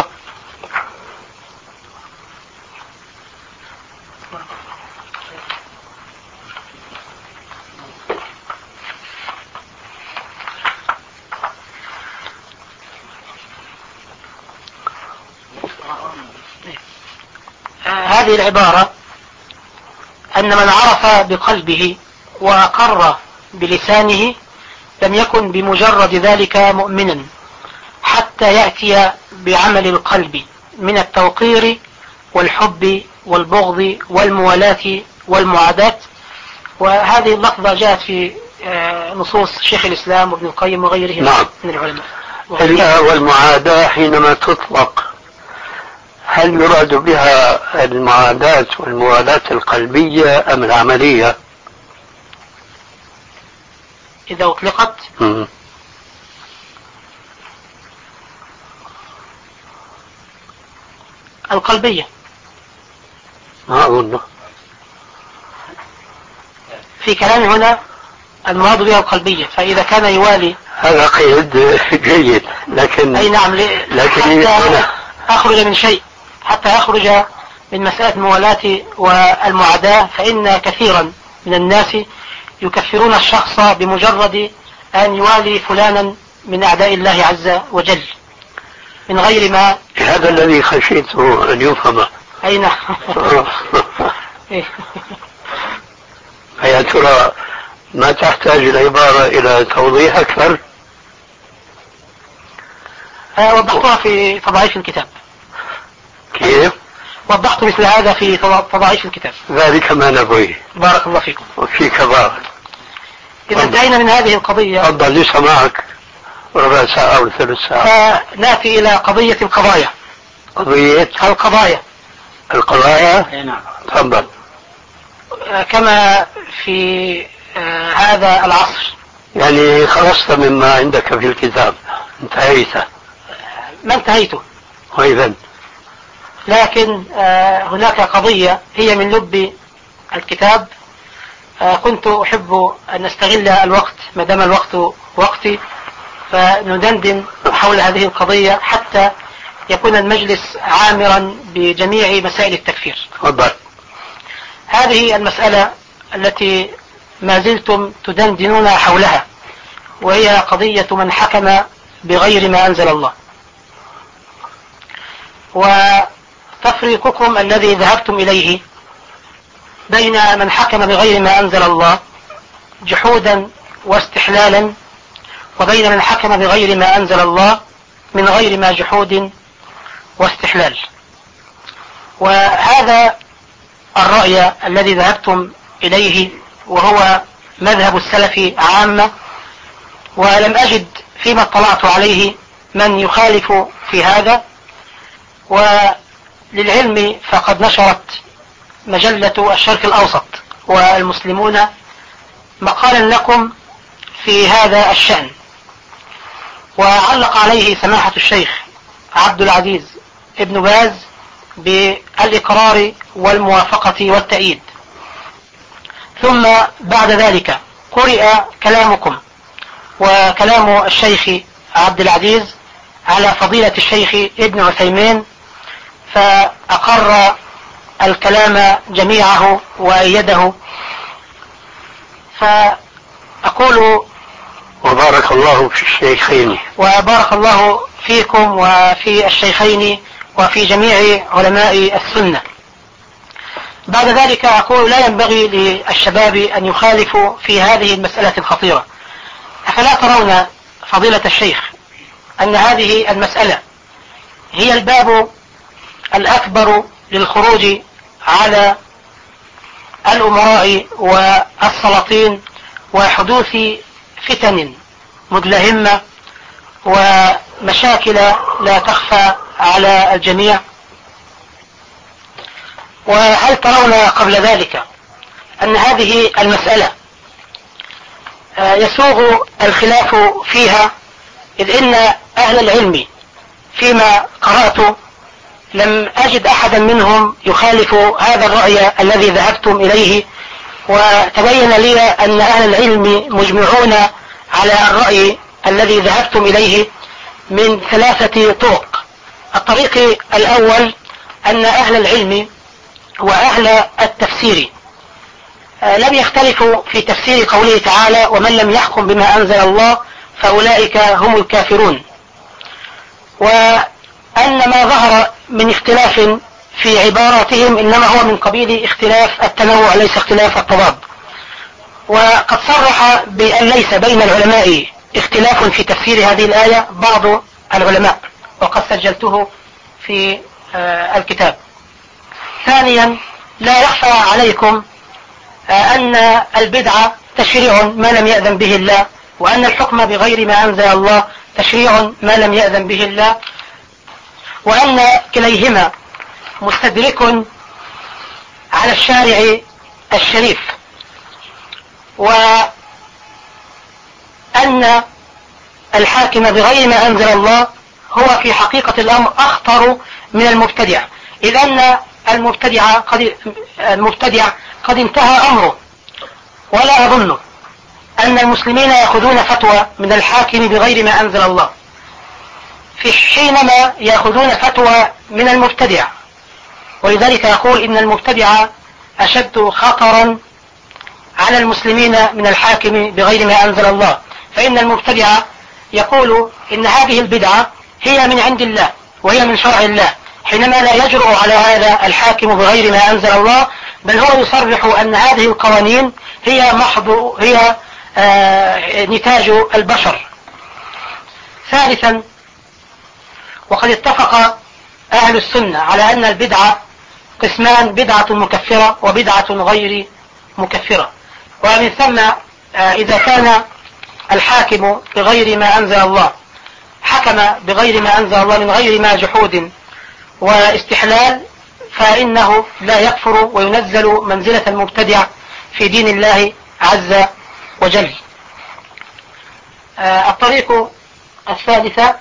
هذه العبارة أن من عرف بقلبه وأقر بلسانه لم يكن بمجرد ذلك مؤمنا حتى يأتي بعمل القلب من التوقير والحب والبغض والموالاة والمعاداة. وهذه اللفظة جاءت في نصوص شيخ الإسلام وابن القيم وغيره نعم. من العلماء. إلا والمعاداة حينما تطلق هل يراد بها المعاداة والموالاة القلبية أم العملية؟ إذا أطلقت م- القلبية ما أظن في كلام هنا المراد بها القلبية. فإذا كان يوالي هذا قيد جيد، لكن أي نعم لكن حتى أخرج من شيء، حتى أخرج من مسألة الموالاة والمعاداة، فإن كثيرا من الناس يكفرون الشخص بمجرد أن يوالي فلانا من أعداء الله عز وجل من غير ما. هذا الذي خشيته أن يفهم. أي نعم. يا ترى ما تحتاج العبارة إلى توضيح أكثر؟ وضحتها في تضعيف الكتاب. كيف؟ وضحت مثل هذا في تضعيف الكتاب. ذلك ما نبغيه. بارك الله فيكم. وفيك بارك. إذا انتهينا من هذه القضية. تفضل لسه معك ربع ساعة أو ثلث ساعة. فنأتي إلى قضية القضايا. قضية القضايا. القضايا. نعم. تفضل. كما في هذا العصر. يعني خلصت مما عندك في الكتاب، انتهيت؟ ما انتهيته. وإذن لكن هناك قضية هي من لب الكتاب، كنت أحب أن نستغل الوقت ما دام الوقت وقتي فندندن حول هذه القضية حتى يكون المجلس عامرا بجميع مسائل التكفير. تفضل. هذه المسألة التي ما زلتم تدندنون حولها، وهي قضية من حكم بغير ما أنزل الله، وتفريقكم الذي ذهبتم إليه بين من حكم بغير ما أنزل الله جحودا واستحلالا، وبين من حكم بغير ما أنزل الله من غير ما جحود واستحلال. وهذا الرأي الذي ذهبتم إليه وهو مذهب السلف عامة، ولم أجد فيما اطلعت عليه من يخالف في هذا. وللعلم فقد نشرت مجلة الشرق الأوسط والمسلمون مقالا لكم في هذا الشأن، وعلق عليه سماحة الشيخ عبد العزيز ابن باز بالإقرار والموافقة والتأييد. ثم بعد ذلك قرئ كلامكم وكلام الشيخ عبد العزيز على فضيلة الشيخ ابن عثيمين، فأقر الكلام جميعه وأيده. فأقول وبارك الله في الشيخين. وبارك الله فيكم وفي الشيخين وفي جميع علماء السنة. بعد ذلك أقول لا ينبغي للشباب أن يخالفوا في هذه المسألة الخطيرة. أفلا ترون فضيلة الشيخ أن هذه المسألة هي الباب الأكبر للخروج على الأمراء والسلاطين وحدوث فتن مدلهمة ومشاكل لا تخفى على الجميع؟ وهل ترون قبل ذلك أن هذه المسألة يسوغ الخلاف فيها، إذ إن أهل العلم فيما قرأت لم أجد أحدا منهم يخالف هذا الرأي الذي ذهبتم إليه، وتبين لي أن أهل العلم مجمعون على الرأي الذي ذهبتم إليه من ثلاثة طرق. الطريق الأول أن أهل العلم وأهل التفسير لم يختلفوا في تفسير قوله تعالى: ومن لم يحكم بما أنزل الله فأولئك هم الكافرون، وأن ما ظهر من اختلاف في عباراتهم إنما هو من قبيل اختلاف التنوع ليس اختلاف التضاد. وقد صرح بأن ليس بين العلماء اختلاف في تفسير هذه الآية بعض العلماء، وقد سجلته في الكتاب. ثانيا، لا يخفى عليكم أن البدعة تشريع ما لم يأذن به الله، وأن الحكم بغير ما أنزل الله تشريع ما لم يأذن به الله، وأن كليهما مستدرك على الشارع الشريف، وأن الحاكم بغير ما أنزل الله هو في حقيقة الأمر أخطر من المبتدع، إذ أن المبتدع قد, المبتدع قد انتهى أمره، ولا أظن أن المسلمين يأخذون فتوى من الحاكم بغير ما أنزل الله في حينما يأخذون فتوى من المبتدع. ولذلك يقول إن المبتدع أشد خطرا على المسلمين من الحاكم بغير ما أنزل الله، فإن المبتدع يقول إن هذه البدعة هي من عند الله وهي من شرع الله، حينما لا يجرؤ على هذا الحاكم بغير ما أنزل الله، بل هو يصرح أن هذه القوانين هي محض هي آه نتاج البشر. ثالثا، وقد اتفق أهل السنة على أن البدعة قسمان: بدعة مكفرة وبدعة غير مكفرة. ومن ثم آه إذا كان الحاكم بغير ما أنزل الله حكم بغير ما أنزل الله من غير ما جحود واستحلال، فإنه لا يكفر وينزل منزلة المبتدع في دين الله عز وجل. آه الطريق الثالثة،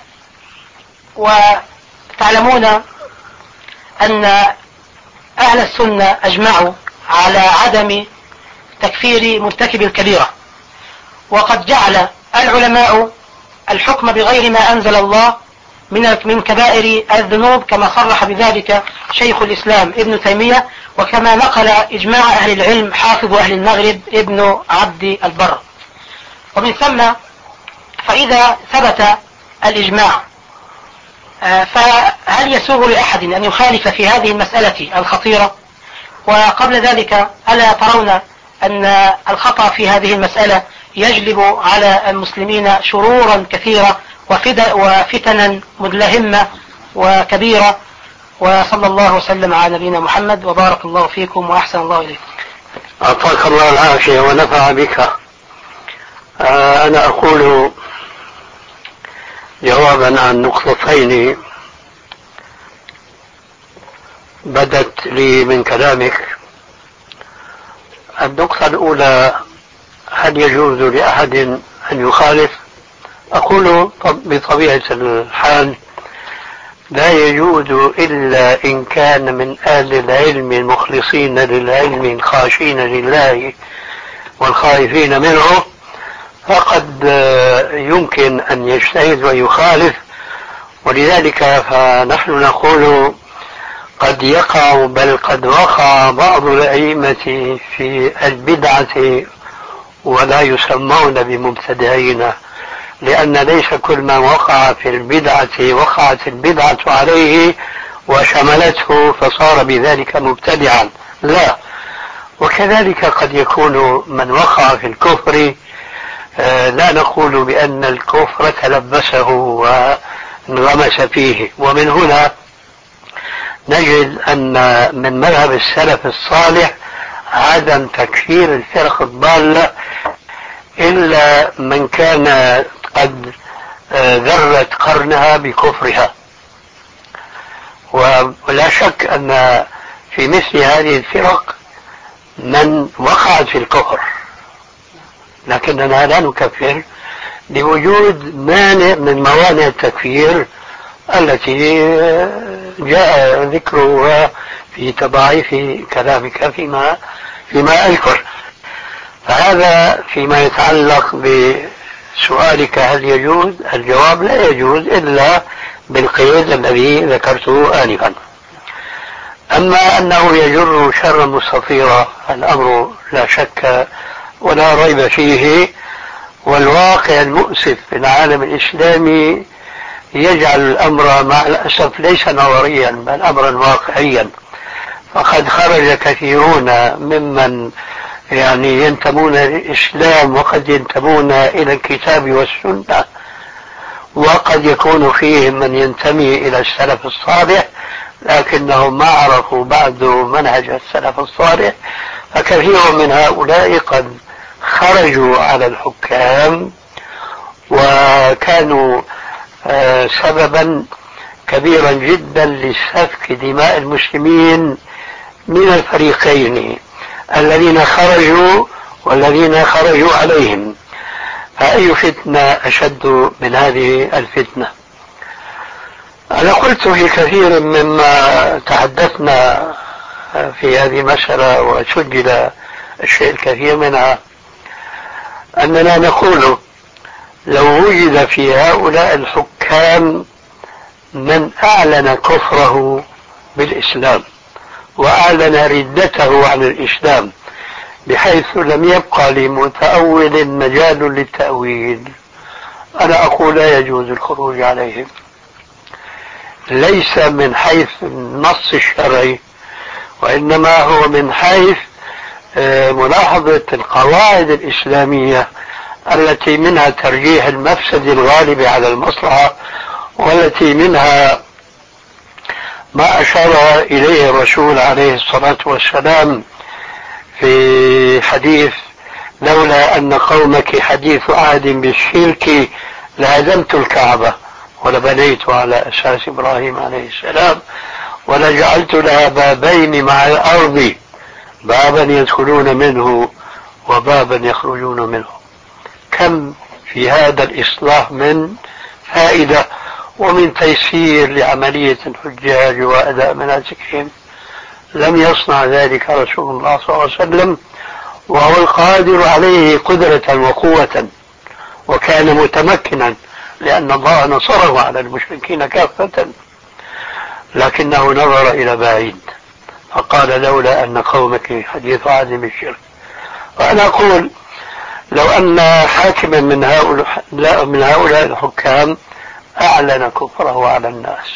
وتعلمون أن أهل السنة أجمعوا على عدم تكفير مرتكب الكبيرة، وقد جعل العلماء الحكم بغير ما أنزل الله من من كبائر الذنوب، كما صرح بذلك شيخ الإسلام ابن تيمية، وكما نقل إجماع أهل العلم حافظ أهل المغرب ابن عبد البر. ومن ثم فإذا ثبت الإجماع فهل يسوغ لأحد أن يخالف في هذه المسألة الخطيرة؟ وقبل ذلك ألا ترون أن الخطأ في هذه المسألة يجلب على المسلمين شرورا كثيرة وفتنا مدلهمة وكبيرة؟ وصلى الله وسلم على نبينا محمد، وبارك الله فيكم وأحسن الله إليكم. أعطاك الله العافية ونفع بك. آه أنا أقول جوابا عن نقطتين بدت لي من كلامك. النقطة الأولى: هل يجوز لأحد أن يخالف؟ أقول بطبيعة الحال لا يجوز إلا إن كان من أهل العلم المخلصين للعلم الخاشين لله والخائفين منه، فقد يمكن أن يجتهد ويخالف. ولذلك فنحن نقول قد يقع بل قد وقع بعض الأئمة في البدعة ولا يسمون بمبتدعين، لأن ليس كل من وقع في البدعة وقعت البدعة عليه وشملته فصار بذلك مبتدعا، لا. وكذلك قد يكون من وقع في الكفر لا نقول بأن الكفر تلبسه وانغمس فيه. ومن هنا نجد أن من مذهب السلف الصالح عدم تكفير الفرق الضالة إلا من كان قد ذرت قرنها بكفرها. ولا شك أن في مثل هذه الفرق من وقعت في الكفر لكننا لا نكفر لوجود مانع من موانع التكفير التي جاء ذكرها في تضاعيف كلامك فيما فيما أذكر. فهذا فيما يتعلق بسؤالك هل يجوز، الجواب لا يجوز إلا بالقيد الذي ذكرته آنفا. أما أنه يجر شرا مستطيرا الأمر لا شك ولا ريب فيه، والواقع المؤسف في العالم الإسلامي يجعل الأمر مع الأسف ليس نظريا بل أمرا واقعيا. فقد خرج كثيرون ممن يعني ينتمون للإسلام وقد ينتمون إلى الكتاب والسنة، وقد يكون فيهم من ينتمي إلى السلف الصالح لكنهم ما عرفوا بعد منهج السلف الصالح. فكثير من هؤلاء قد خرجوا على الحكام وكانوا سببا كبيرا جدا لسفك دماء المسلمين من الفريقين الذين خرجوا والذين خرجوا عليهم. فأي فتنة أشد من هذه الفتنة؟ أنا قلت في كثير مما تحدثنا في هذه المسألة وسجل الشيء الكثير منها أننا نقول لو وجد في هؤلاء الحكام من أعلن كفره بالإسلام وأعلن ردته عن الإسلام بحيث لم يبقى لمتأول مجال للتأويل، أنا أقول لا يجوز الخروج عليهم، ليس من حيث النص الشرعي وإنما هو من حيث ملاحظة القواعد الإسلامية التي منها ترجيح المفسد الغالب على المصلحة، والتي منها ما أشار إليه الرسول عليه الصلاة والسلام في حديث لولا أن قومك حديث عهد بالشرك لهدمت الكعبة ولبنيت على أساس إبراهيم عليه السلام ولجعلت لها بابين مع الأرض بابا يدخلون منه وبابا يخرجون منه. كم في هذا الإصلاح من فائدة ومن تيسير لعملية الحجاج وأداء مناسكهم. لم يصنع ذلك رسول الله صلى الله عليه وسلم وهو القادر عليه قدرة وقوة، وكان متمكنا لأن الله نصره على المشركين كافة، لكنه نظر إلى بعيد فقال لولا أن قومك حديث عهد بالشرك. وأنا أقول لو أن حاكما من هؤلاء من هؤلاء الحكام أعلن كفره على الناس،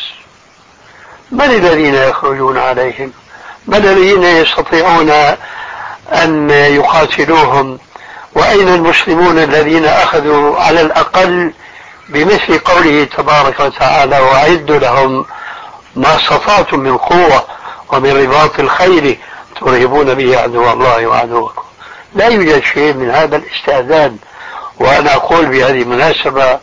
من الذين يخرجون عليهم؟ من الذين يستطيعون أن يقاتلوهم؟ وأين المسلمون الذين أخذوا على الأقل بمثل قوله تبارك وتعالى وأعدوا لهم ما استطعتم من قوة ومن رباط الخيل ترهبون به عدو الله وعدوكم؟ لا يوجد شيء من هذا الاستعداد. وأنا أقول بهذه المناسبة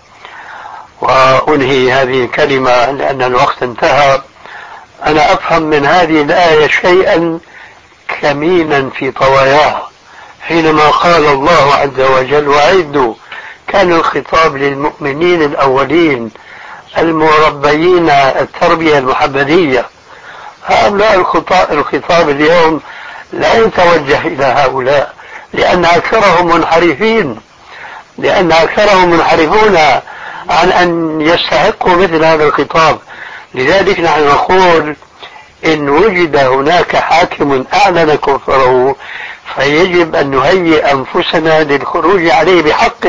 وأنهي هذه الكلمة لأن الوقت انتهى، أنا أفهم من هذه الآية شيئا كمينا في طواياها حينما قال الله عز وجل وأعدوا، كان الخطاب للمؤمنين الأولين المربيين التربية المحمدية. هؤلاء الخطاب اليوم لا يتوجه إلى هؤلاء لأن أكثرهم منحرفين لأن أكثرهم منحرفون عن أن يستحقوا مثل هذا الخطاب. لذلك نحن نقول إن وجد هناك حاكم أعلن كفره فيجب أن نهيئ أنفسنا للخروج عليه بحق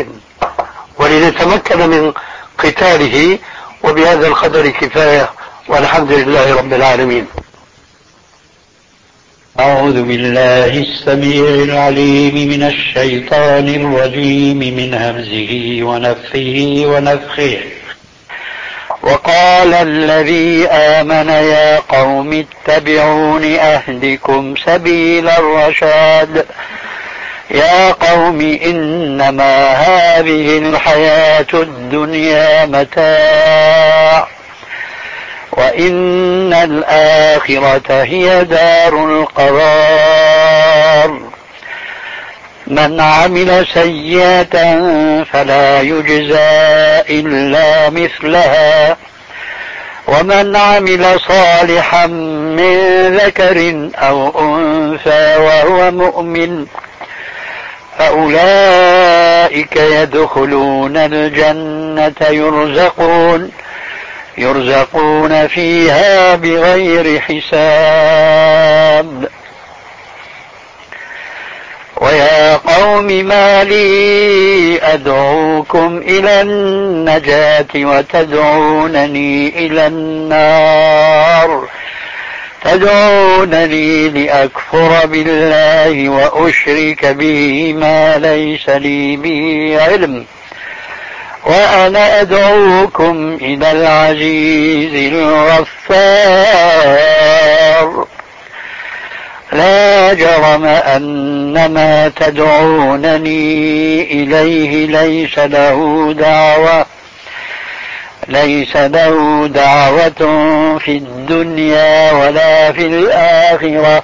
ولنتمكن من قتاله. وبهذا القدر كفاية والحمد لله رب العالمين. أعوذ بالله السميع العليم من الشيطان الرجيم من همزه ونفخه ونفخه. وقال الذي آمن يا قوم اتبعون أهدكم سبيل الرشاد يا قوم إنما هذه الحياة الدنيا متاع وإن الآخرة هي دار القرار من عمل سيئة فلا يجزى إلا مثلها ومن عمل صالحا من ذكر أو أنثى وهو مؤمن فأولئك يدخلون الجنة يرزقون يرزقون فيها بغير حساب. ويا قوم ما لي أدعوكم إلى النجاة وتدعونني إلى النار تدعونني لأكفر بالله وأشرك به ما ليس لي به علم وأنا أدعوكم إلى العزيز الغفار. لا جرم أن ما تدعونني إليه ليس له دعوة ليس له دعوة في الدنيا ولا في الآخرة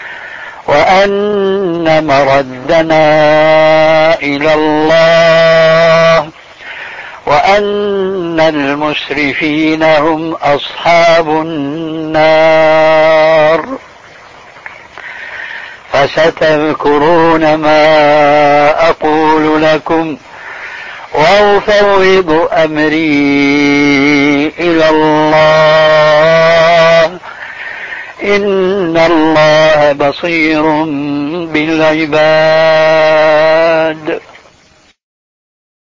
وأن مردنا إلى الله وأن المسرفين هم أصحاب النار. فستذكرون ما أقول لكم وأفوض أمري إلى الله إن الله بصير بالعباد.